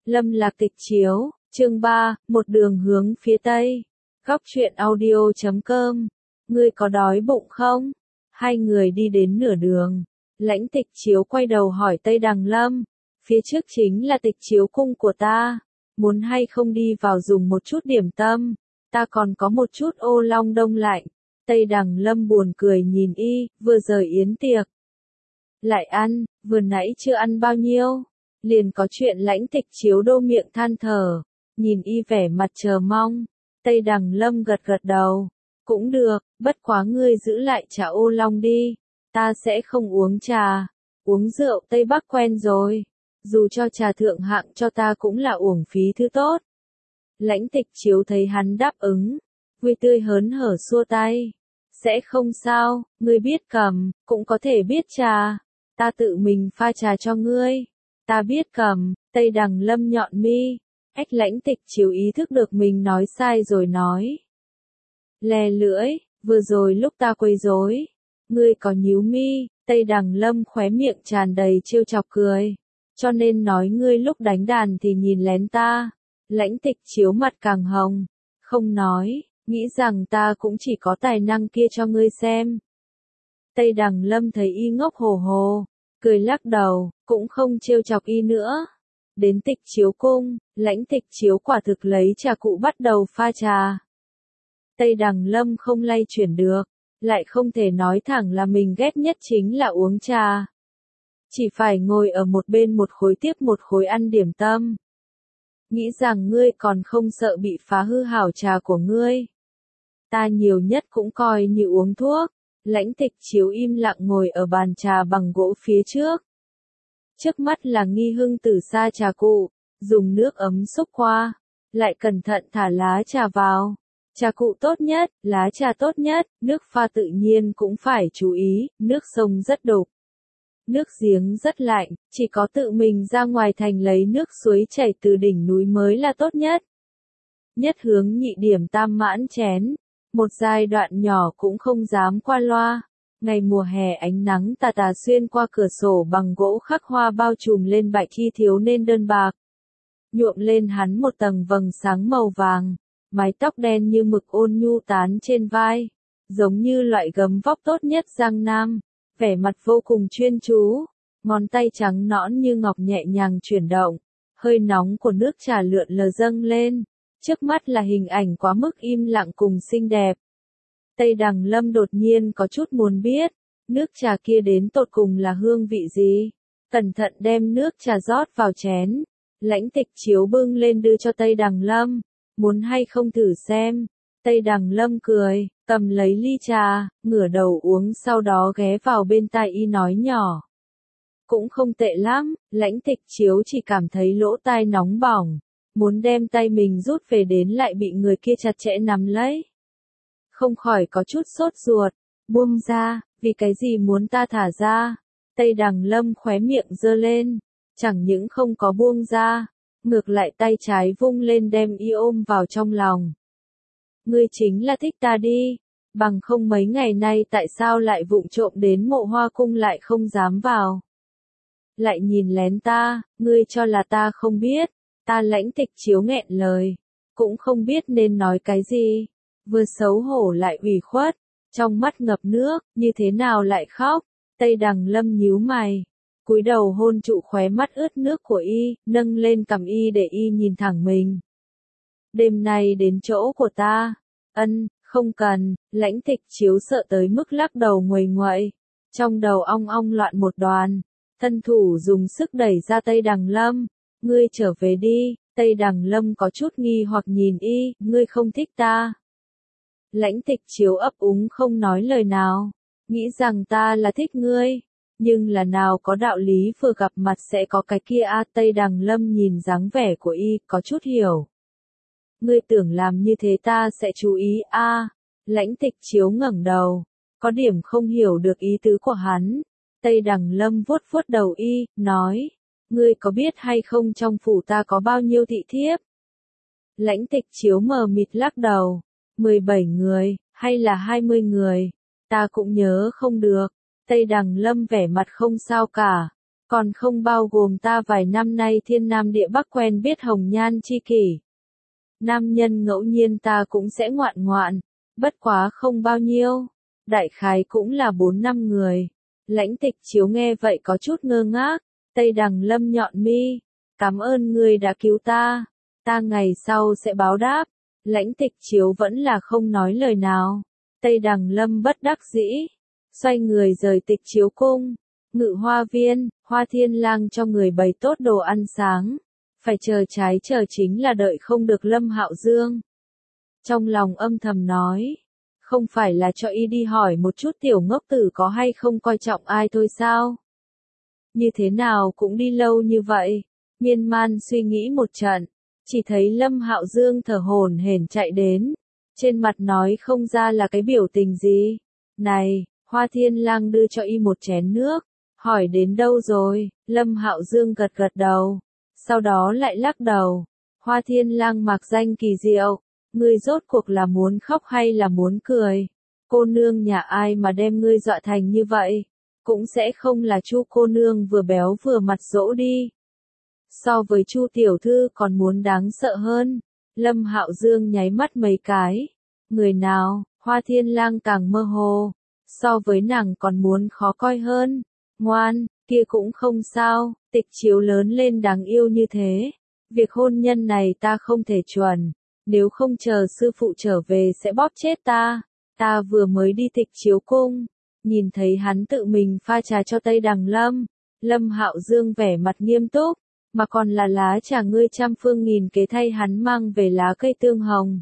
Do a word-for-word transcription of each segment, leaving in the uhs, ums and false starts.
Lâm Lạc Tịch chiếu, chương ba, một đường hướng phía tây. Góc truyện audio chấm com. Ngươi có đói bụng không? Hai người đi đến nửa đường. Lãnh Tịch chiếu quay đầu hỏi Tây Đằng Lâm. Phía trước chính là Tịch chiếu cung của ta. Muốn hay không đi vào dùng một chút điểm tâm. Ta còn có một chút ô long đông lạnh. Tây Đằng Lâm buồn cười nhìn y, vừa rời yến tiệc. Lại ăn, vừa nãy chưa ăn bao nhiêu. Liền có chuyện Lãnh Tịch chiếu đô miệng than thở, nhìn y vẻ mặt chờ mong. Tây Đằng Lâm gật gật đầu, cũng được, bất quá ngươi giữ lại trà ô long đi, ta sẽ không uống trà, uống rượu Tây Bắc quen rồi, dù cho trà thượng hạng cho ta cũng là uổng phí thứ tốt. Lãnh Tịch chiếu thấy hắn đáp ứng, vui tươi hớn hở xua tay, sẽ không sao, ngươi biết cầm, cũng có thể biết trà, ta tự mình pha trà cho ngươi. Ta biết cầm, Tây Đằng Lâm nhọn mi, ách Lãnh Tịch chiếu ý thức được mình nói sai rồi nói. Lè lưỡi, vừa rồi lúc ta quấy rối, ngươi có nhíu mi, Tây Đằng Lâm khóe miệng tràn đầy trêu chọc cười, cho nên nói ngươi lúc đánh đàn thì nhìn lén ta. Lãnh Tịch chiếu mặt càng hồng, không nói, nghĩ rằng ta cũng chỉ có tài năng kia cho ngươi xem. Tây Đằng Lâm thấy y ngốc hồ hồ, cười lắc đầu, cũng không trêu chọc y nữa. Đến Tịch chiếu cung, Lãnh Tịch chiếu quả thực lấy trà cụ bắt đầu pha trà. Tây Đằng Lâm không lay chuyển được, lại không thể nói thẳng là mình ghét nhất chính là uống trà. Chỉ phải ngồi ở một bên một khối tiếp một khối ăn điểm tâm. Nghĩ rằng ngươi còn không sợ bị phá hư hảo trà của ngươi. Ta nhiều nhất cũng coi như uống thuốc. Lãnh Tịch chiếu im lặng ngồi ở bàn trà bằng gỗ phía trước. Trước mắt là nghi hưng từ xa trà cụ, dùng nước ấm xúc qua, lại cẩn thận thả lá trà vào. Trà cụ tốt nhất, lá trà tốt nhất, nước pha tự nhiên cũng phải chú ý, nước sông rất đục. Nước giếng rất lạnh, chỉ có tự mình ra ngoài thành lấy nước suối chảy từ đỉnh núi mới là tốt nhất. Nhất hướng nhị điểm tam mãn chén. Một giai đoạn nhỏ cũng không dám qua loa. Ngày mùa hè ánh nắng tà tà xuyên qua cửa sổ bằng gỗ khắc hoa bao trùm lên bạch y thiếu nên đơn bạc. Nhuộm lên hắn một tầng vầng sáng màu vàng, mái tóc đen như mực ôn nhu tán trên vai, giống như loại gấm vóc tốt nhất Giang Nam, vẻ mặt vô cùng chuyên chú, ngón tay trắng nõn như ngọc nhẹ nhàng chuyển động, hơi nóng của nước trà lượn lờ dâng lên. Trước mắt là hình ảnh quá mức im lặng cùng xinh đẹp. Tây Đằng Lâm đột nhiên có chút muốn biết, nước trà kia đến tột cùng là hương vị gì. Cẩn thận đem nước trà rót vào chén. Lãnh Tịch chiếu bưng lên đưa cho Tây Đằng Lâm, muốn hay không thử xem. Tây Đằng Lâm cười, cầm lấy ly trà, ngửa đầu uống sau đó ghé vào bên tai y nói nhỏ. Cũng không tệ lắm, Lãnh Tịch chiếu chỉ cảm thấy lỗ tai nóng bỏng. Muốn đem tay mình rút về đến lại bị người kia chặt chẽ nắm lấy. Không khỏi có chút sốt ruột, buông ra, vì cái gì muốn ta thả ra. Tây Đằng Lâm khóe miệng giơ lên, chẳng những không có buông ra, ngược lại tay trái vung lên đem y ôm vào trong lòng. Ngươi chính là thích ta đi, bằng không mấy ngày nay tại sao lại vụng trộm đến Mộ Hoa cung lại không dám vào. Lại nhìn lén ta, ngươi cho là ta không biết. Ta Lãnh Tịch chiếu nghẹn lời, cũng không biết nên nói cái gì, vừa xấu hổ lại ủy khuất, trong mắt ngập nước, như thế nào lại khóc. Tây Đằng Lâm nhíu mày, cúi đầu hôn trụ khóe mắt ướt nước của y, nâng lên cằm y để y nhìn thẳng mình. Đêm nay đến chỗ của ta. Ân, không cần. Lãnh Tịch chiếu sợ tới mức lắc đầu nguầy nguậy, trong đầu ong ong loạn một đoàn, thân thủ dùng sức đẩy ra Tây Đằng Lâm. Ngươi trở về đi. Tây Đằng Lâm có chút nghi hoặc nhìn y, ngươi không thích ta. Lãnh Tịch chiếu ấp úng không nói lời nào, nghĩ rằng ta là thích ngươi, nhưng là nào có đạo lý vừa gặp mặt sẽ có cái kia a. Tây Đằng Lâm nhìn dáng vẻ của y, có chút hiểu. Ngươi tưởng làm như thế ta sẽ chú ý a. À. Lãnh Tịch chiếu ngẩng đầu, có điểm không hiểu được ý tứ của hắn. Tây Đằng Lâm vuốt vuốt đầu y, nói. Ngươi có biết hay không trong phủ ta có bao nhiêu thị thiếp? Lãnh Tịch chiếu mờ mịt lắc đầu. mười bảy người, hay là hai mươi người? Ta cũng nhớ không được. Tây Đằng Lâm vẻ mặt không sao cả. Còn không bao gồm ta vài năm nay thiên nam địa bắc quen biết hồng nhan chi kỷ. Nam nhân ngẫu nhiên ta cũng sẽ ngoạn ngoạn, bất quá không bao nhiêu, đại khái cũng là bốn năm người. Lãnh Tịch Chiếu nghe vậy có chút ngơ ngác, Tây Đằng Lâm nhọn mi, cảm ơn ngươi đã cứu ta, ta ngày sau sẽ báo đáp. Lãnh Tịch Chiếu vẫn là không nói lời nào. Tây Đằng Lâm bất đắc dĩ, xoay người rời Tịch Chiếu cung. Ngự hoa viên, Hoa Thiên Lang cho người bày tốt đồ ăn sáng, phải chờ trái chờ chính là đợi không được Lâm Hạo Dương. Trong lòng âm thầm nói, không phải là cho y đi hỏi một chút tiểu ngốc tử có hay không coi trọng ai thôi sao? Như thế nào cũng đi lâu như vậy, miên man suy nghĩ một trận, chỉ thấy Lâm Hạo Dương thở hổn hển chạy đến, trên mặt nói không ra là cái biểu tình gì. Này, Hoa Thiên Lang đưa cho y một chén nước, hỏi đến đâu rồi, Lâm Hạo Dương gật gật đầu, sau đó lại lắc đầu. Hoa Thiên Lang mặc danh kỳ diệu, ngươi rốt cuộc là muốn khóc hay là muốn cười? Cô nương nhà ai mà đem ngươi dọa thành như vậy? Cũng sẽ không là Chu cô nương vừa béo vừa mặt dỗ đi. So với Chu tiểu thư còn muốn đáng sợ hơn. Lâm Hạo Dương nháy mắt mấy cái. Người nào? Hoa Thiên Lang càng mơ hồ. So với nàng còn muốn khó coi hơn. Ngoan, kia cũng không sao, Tịch Chiếu lớn lên đáng yêu như thế. Việc hôn nhân này ta không thể chuẩn. Nếu không chờ sư phụ trở về sẽ bóp chết ta. Ta vừa mới đi Tịch Chiếu cung, nhìn thấy hắn tự mình pha trà cho Tây Đằng Lâm. Lâm Hạo Dương vẻ mặt nghiêm túc, mà còn là lá trà ngươi trăm phương nghìn kế thay hắn mang về lá cây tương hồng.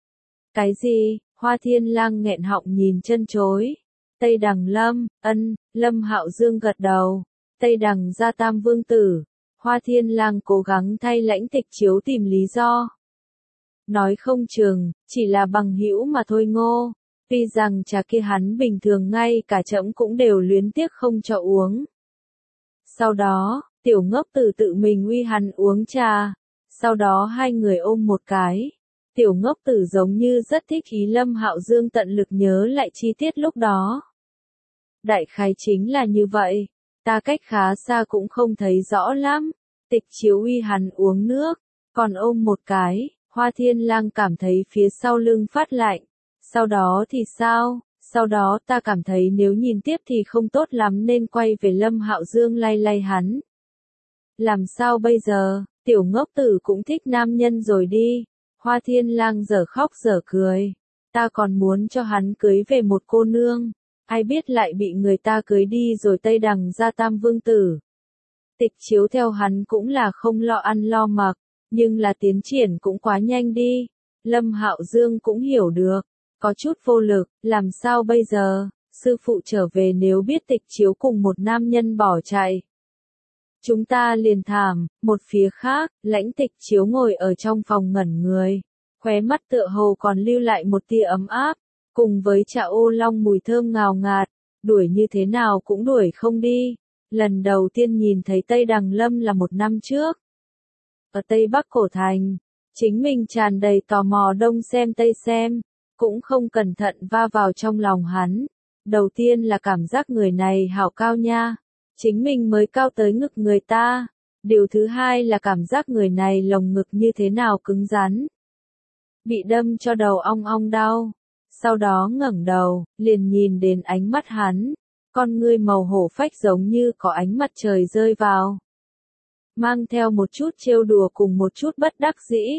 Cái gì? Hoa Thiên Lang nghẹn họng nhìn chân chối. Tây Đằng Lâm, ân, Lâm Hạo Dương gật đầu. Tây Đằng gia tam vương tử. Hoa Thiên Lang cố gắng thay Lãnh Tịch Chiếu tìm lý do. Nói không chừng, chỉ là bằng hữu mà thôi ngô. Tuy rằng trà kia hắn bình thường ngay cả trẫm cũng đều luyến tiếc không cho uống. Sau đó, tiểu ngốc tử tự mình uy hắn uống trà. Sau đó hai người ôm một cái. Tiểu ngốc tử giống như rất thích ý Lâm Hạo Dương tận lực nhớ lại chi tiết lúc đó. Đại khái chính là như vậy, ta cách khá xa cũng không thấy rõ lắm. Tịch Chiếu uy hắn uống nước, còn ôm một cái. Hoa Thiên Lang cảm thấy phía sau lưng phát lạnh. Sau đó thì sao? Sau đó ta cảm thấy nếu nhìn tiếp thì không tốt lắm nên quay về Lâm Hạo Dương lay lay hắn. Làm sao bây giờ? Tiểu ngốc tử cũng thích nam nhân rồi đi. Hoa Thiên Lang dở khóc dở cười. Ta còn muốn cho hắn cưới về một cô nương. Ai biết lại bị người ta cưới đi rồi Tây Đằng gia tam vương tử. Tịch Chiếu theo hắn cũng là không lo ăn lo mặc. Nhưng là tiến triển cũng quá nhanh đi. Lâm Hạo Dương cũng hiểu được. Có chút vô lực, làm sao bây giờ? Sư phụ trở về nếu biết Tịch Chiếu cùng một nam nhân bỏ chạy. Chúng ta liền thảm. Một phía khác, Lãnh Tịch Chiếu ngồi ở trong phòng ngẩn người. Khóe mắt tựa hồ còn lưu lại một tia ấm áp. Cùng với trà ô long mùi thơm ngào ngạt. Đuổi như thế nào cũng đuổi không đi. Lần đầu tiên nhìn thấy Tây Đằng Lâm là một năm trước. Ở Tây Bắc Cổ Thành, chính mình tràn đầy tò mò đông xem tây xem, cũng không cẩn thận va vào trong lòng hắn. Đầu tiên là cảm giác người này hảo cao nha, chính mình mới cao tới ngực người ta. Điều thứ hai là cảm giác người này lồng ngực như thế nào cứng rắn. Bị đâm cho đầu ong ong đau. Sau đó ngẩng đầu, liền nhìn đến ánh mắt hắn, con ngươi màu hổ phách giống như có ánh mặt trời rơi vào. Mang theo một chút trêu đùa cùng một chút bất đắc dĩ.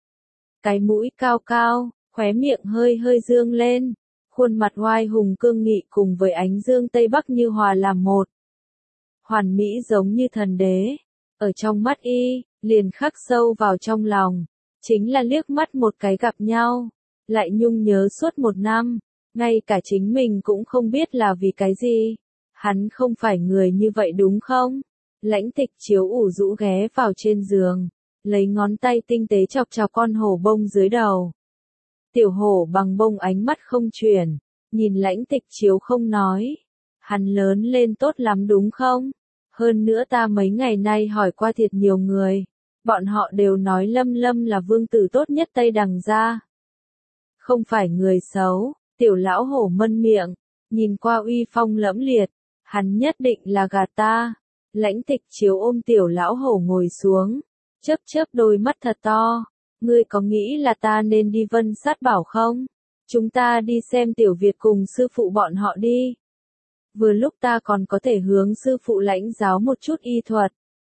Cái mũi cao cao, khóe miệng hơi hơi dương lên, khuôn mặt oai hùng cương nghị cùng với ánh dương Tây Bắc như hòa làm một. Hoàn mỹ giống như thần đế, ở trong mắt y, liền khắc sâu vào trong lòng, chính là liếc mắt một cái gặp nhau, lại nhung nhớ suốt một năm, ngay cả chính mình cũng không biết là vì cái gì. Hắn không phải người như vậy đúng không? Lãnh Tịch Chiếu ủ rũ ghé vào trên giường, lấy ngón tay tinh tế chọc chọc con hổ bông dưới đầu. Tiểu hổ bằng bông ánh mắt không chuyển, nhìn Lãnh Tịch Chiếu không nói. Hắn lớn lên tốt lắm đúng không? Hơn nữa ta mấy ngày nay hỏi qua thiệt nhiều người, bọn họ đều nói Lâm Lâm là vương tử tốt nhất Tây Đằng gia. Không phải người xấu, tiểu lão hổ mân miệng, nhìn qua uy phong lẫm liệt, hắn nhất định là gạt ta. Lãnh Tịch Chiếu ôm Tiểu lão hổ ngồi xuống, chớp chớp đôi mắt thật to. Ngươi có nghĩ là ta nên đi Vân Sát Bảo không? Chúng ta đi xem Tiểu Việt cùng sư phụ bọn họ đi. Vừa lúc ta còn có thể hướng sư phụ lãnh giáo một chút y thuật.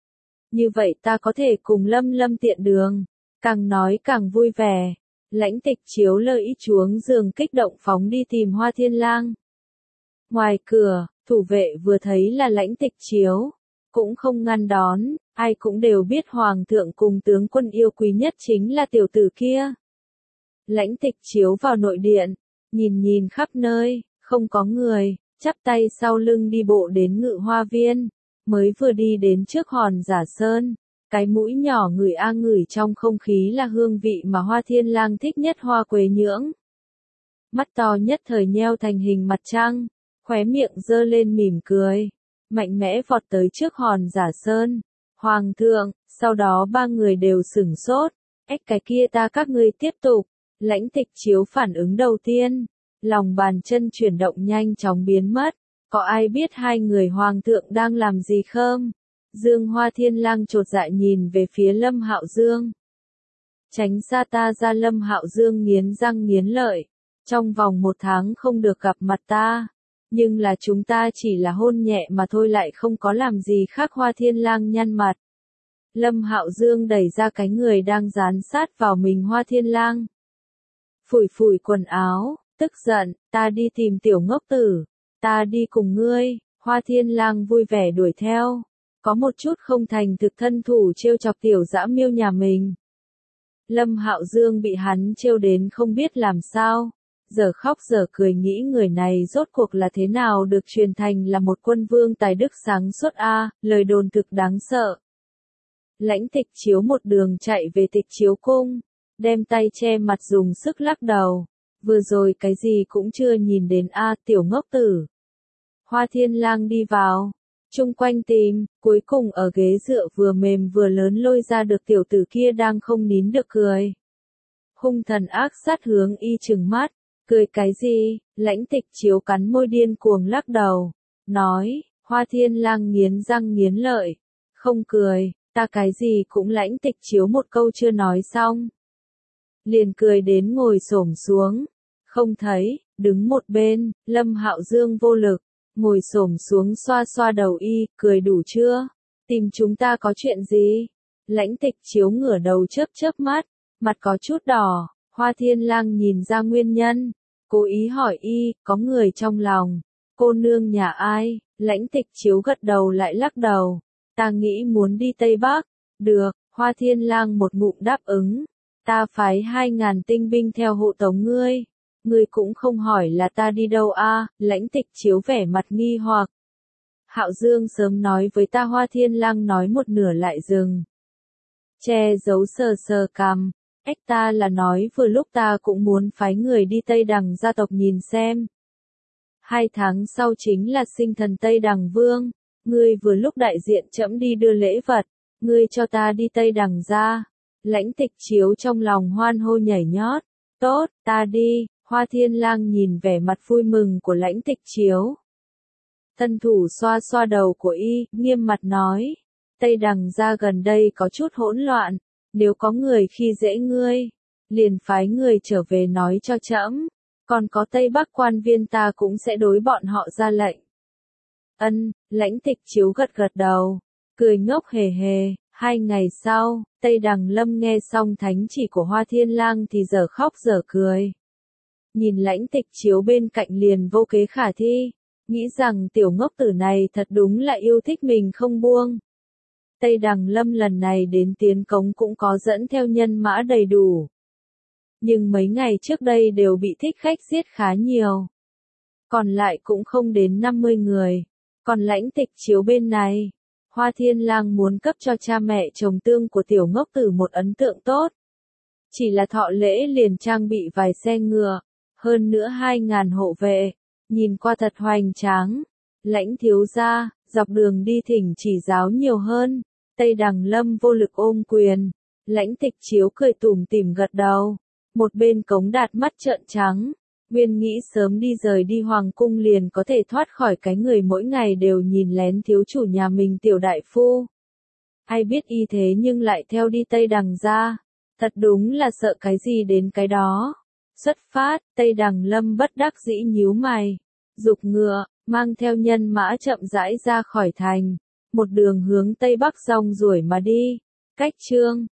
Như vậy ta có thể cùng Lâm Lâm tiện đường. Càng nói càng vui vẻ. Lãnh Tịch Chiếu lơ ý chuống giường kích động phóng đi tìm Hoa Thiên Lang. Ngoài cửa, thủ vệ vừa thấy là Lãnh Tịch Chiếu, cũng không ngăn đón, ai cũng đều biết Hoàng thượng cùng tướng quân yêu quý nhất chính là tiểu tử kia. Lãnh Tịch Chiếu vào nội điện, nhìn nhìn khắp nơi, không có người, chắp tay sau lưng đi bộ đến Ngự Hoa Viên, mới vừa đi đến trước Hòn Giả Sơn, cái mũi nhỏ ngửi a ngửi trong không khí là hương vị mà Hoa Thiên Lang thích nhất hoa quế nhưỡng. Mắt to nhất thời nheo thành hình mặt trăng, khóe miệng giơ lên mỉm cười, mạnh mẽ vọt tới trước Hòn Giả Sơn. Hoàng thượng, sau đó ba người đều sửng sốt, ếch cái kia ta các ngươi tiếp tục. Lãnh Tịch Chiếu phản ứng đầu tiên, lòng bàn chân chuyển động nhanh chóng biến mất, có ai biết hai người hoàng thượng đang làm gì không? Dương Hoa Thiên Lang chột dạ nhìn về phía Lâm Hạo Dương. Tránh xa ta ra. Lâm Hạo Dương nghiến răng nghiến lợi, trong vòng một tháng không được gặp mặt ta, nhưng là chúng ta chỉ là hôn nhẹ mà thôi, lại không có làm gì khác. Hoa Thiên Lang nhăn mặt. Lâm Hạo Dương đẩy ra cái người đang dán sát vào mình Hoa Thiên Lang. Phủi phủi quần áo, tức giận, ta đi tìm tiểu ngốc tử, ta đi cùng ngươi. Hoa Thiên Lang vui vẻ đuổi theo, có một chút không thành thực thân thủ trêu chọc tiểu dã miêu nhà mình. Lâm Hạo Dương bị hắn trêu đến không biết làm sao, giờ khóc giờ cười nghĩ người này rốt cuộc là thế nào được truyền thành là một quân vương tài đức sáng suốt a, lời đồn thực đáng sợ. Lãnh Tịch Chiếu một đường chạy về Tịch Chiếu cung, đem tay che mặt dùng sức lắc đầu, vừa rồi cái gì cũng chưa nhìn đến a, tiểu ngốc tử. Hoa Thiên Lang đi vào, chung quanh tìm, cuối cùng ở ghế dựa vừa mềm vừa lớn lôi ra được tiểu tử kia đang không nín được cười. Hung thần ác sát hướng y trừng mắt, cười cái gì? Lãnh Tịch Chiếu cắn môi điên cuồng lắc đầu, nói. Hoa Thiên Lang nghiến răng nghiến lợi, không cười, ta cái gì cũng. Lãnh Tịch Chiếu một câu chưa nói xong, liền cười đến ngồi xổm xuống, không thấy, đứng một bên. Lâm Hạo Dương vô lực, ngồi xổm xuống xoa xoa đầu y, cười đủ chưa? Tìm chúng ta có chuyện gì? Lãnh Tịch Chiếu ngửa đầu chớp chớp mắt, mặt có chút đỏ. Hoa Thiên Lang nhìn ra nguyên nhân, cố ý hỏi y, có người trong lòng, cô nương nhà ai? Lãnh Tịch Chiếu gật đầu lại lắc đầu, ta nghĩ muốn đi Tây Bắc. Được. Hoa Thiên Lang một ngụm đáp ứng, ta phái hai ngàn tinh binh theo hộ tống ngươi. Ngươi cũng không hỏi là ta đi đâu a? Lãnh Tịch Chiếu vẻ mặt nghi hoặc. Hạo Dương sớm nói với ta. Hoa Thiên Lang nói một nửa lại dừng, che giấu sờ sờ cằm. Ếch ta là nói vừa lúc ta cũng muốn phái người đi Tây Đằng gia tộc nhìn xem. Hai tháng sau chính là sinh thần Tây Đằng Vương, ngươi vừa lúc đại diện trẫm đi đưa lễ vật, ngươi cho ta đi Tây Đằng gia. Lãnh Tịch Chiếu trong lòng hoan hô nhảy nhót, tốt, ta đi. Hoa Thiên Lang nhìn vẻ mặt vui mừng của Lãnh Tịch Chiếu, thân thủ xoa xoa đầu của y, nghiêm mặt nói, Tây Đằng gia gần đây có chút hỗn loạn, nếu có người khi dễ ngươi, liền phái người trở về nói cho trẫm, còn có Tây Bắc quan viên ta cũng sẽ đối bọn họ ra lệnh. Ân. Lãnh Tịch Chiếu gật gật đầu, cười ngốc hề hề. Hai ngày sau, Tây Đằng Lâm nghe xong thánh chỉ của Hoa Thiên Lang thì giờ khóc giờ cười. Nhìn Lãnh Tịch Chiếu bên cạnh liền vô kế khả thi, nghĩ rằng tiểu ngốc tử này thật đúng là yêu thích mình không buông. Tây Đằng Lâm lần này đến Tiến Cống cũng có dẫn theo nhân mã đầy đủ, nhưng mấy ngày trước đây đều bị thích khách giết khá nhiều, còn lại cũng không đến năm mươi người. Còn Lãnh Tịch Chiếu bên này, Hoa Thiên Lang muốn cấp cho cha mẹ chồng tương của tiểu ngốc tử một ấn tượng tốt. Chỉ là thọ lễ liền trang bị vài xe ngựa, hơn nữa hai ngàn hộ vệ, nhìn qua thật hoành tráng. Lãnh thiếu gia, dọc đường đi thỉnh chỉ giáo nhiều hơn. Tây Đằng Lâm vô lực ôm quyền. Lãnh Tịch Chiếu cười tủm tỉm gật đầu. Một bên Cống Đạt mắt trợn trắng, Nguyên nghĩ sớm đi rời đi hoàng cung liền có thể thoát khỏi cái người mỗi ngày đều nhìn lén thiếu chủ nhà mình tiểu đại phu. Ai biết y thế nhưng lại theo đi Tây Đằng ra. Thật đúng là sợ cái gì đến cái đó. Xuất phát, Tây Đằng Lâm bất đắc dĩ nhíu mày. Dục ngựa, mang theo nhân mã chậm rãi ra khỏi thành. Một đường hướng Tây Bắc rong ruổi mà đi. Cách chương